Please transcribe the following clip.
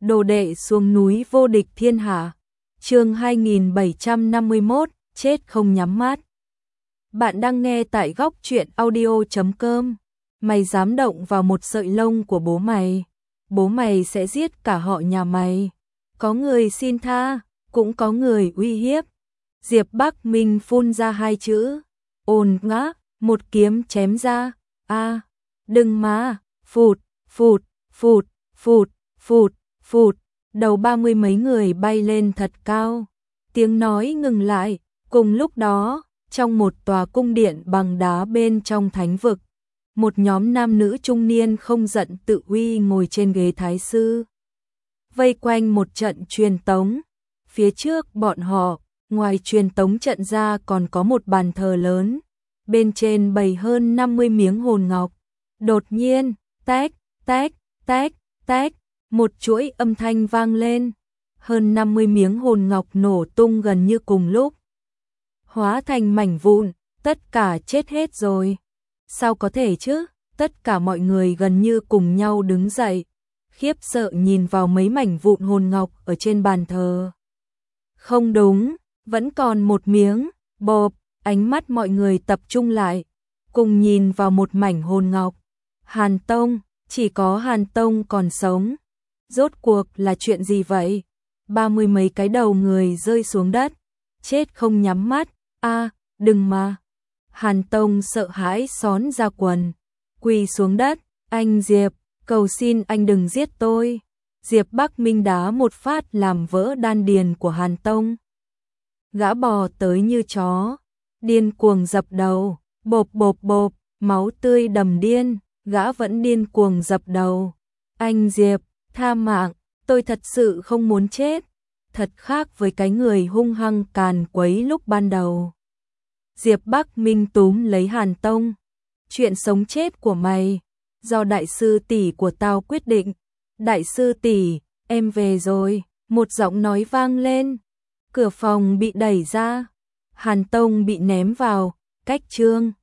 Đồ đệ xuống núi vô địch thiên hạ. Chương 2751, chết không nhắm mắt. Bạn đang nghe tại góc truyện audio.com. Mày dám động vào một sợi lông của bố mày sẽ giết cả họ nhà mày. Có người xin tha, cũng có người uy hiếp. Diệp Bắc Minh phun ra hai chữ, ồn ngã, một kiếm chém ra. A, đừng mà, phụt, phụt, phụt, phụt, phụt, phụt, đầu 30 mấy người bay lên thật cao. Tiếng nói ngừng lại, cùng lúc đó, trong một tòa cung điện bằng đá bên trong thánh vực, một nhóm nam nữ trung niên không giận tự uy ngồi trên ghế thái sư, vây quanh một trận truyền tống. Phía trước bọn họ, ngoài truyền tống trận ra còn có một bàn thờ lớn, bên trên bày hơn 50 miếng hồn ngọc. Đột nhiên, tách, tách, tách, tách, một chuỗi âm thanh vang lên, hơn 50 miếng hồn ngọc nổ tung gần như cùng lúc, hóa thành mảnh vụn. Tất cả chết hết rồi. Sao có thể chứ? Tất cả mọi người gần như cùng nhau đứng dậy, khiếp sợ nhìn vào mấy mảnh vụn hồn ngọc ở trên bàn thờ. Không đúng, vẫn còn một miếng. Bộp, ánh mắt mọi người tập trung lại, cùng nhìn vào một mảnh hồn ngọc. Hàn Tông, chỉ có Hàn Tông còn sống. Rốt cuộc là chuyện gì vậy? 30 mấy cái đầu người rơi xuống đất, chết không nhắm mắt. A, đừng mà. Hàn Tông sợ hãi xón ra quần, quỳ xuống đất. Anh Diệp, cầu xin anh đừng giết tôi. Diệp Bắc Minh đá một phát làm vỡ đan điền của Hàn Tông. Gã bò tới như chó, điên cuồng dập đầu, bộp bộp bộp, máu tươi đầm điên, gã vẫn điên cuồng dập đầu. Anh Diệp, tha mạng, tôi thật sự không muốn chết. Thật khác với cái người hung hăng càn quấy lúc ban đầu. Diệp Bắc Minh túm lấy Hàn Tông. Chuyện sống chết của mày, do đại sư tỷ của tao quyết định. Đại sư tỷ, em về rồi. Một giọng nói vang lên. Cửa phòng bị đẩy ra. Hàn Tông bị ném vào cách trương.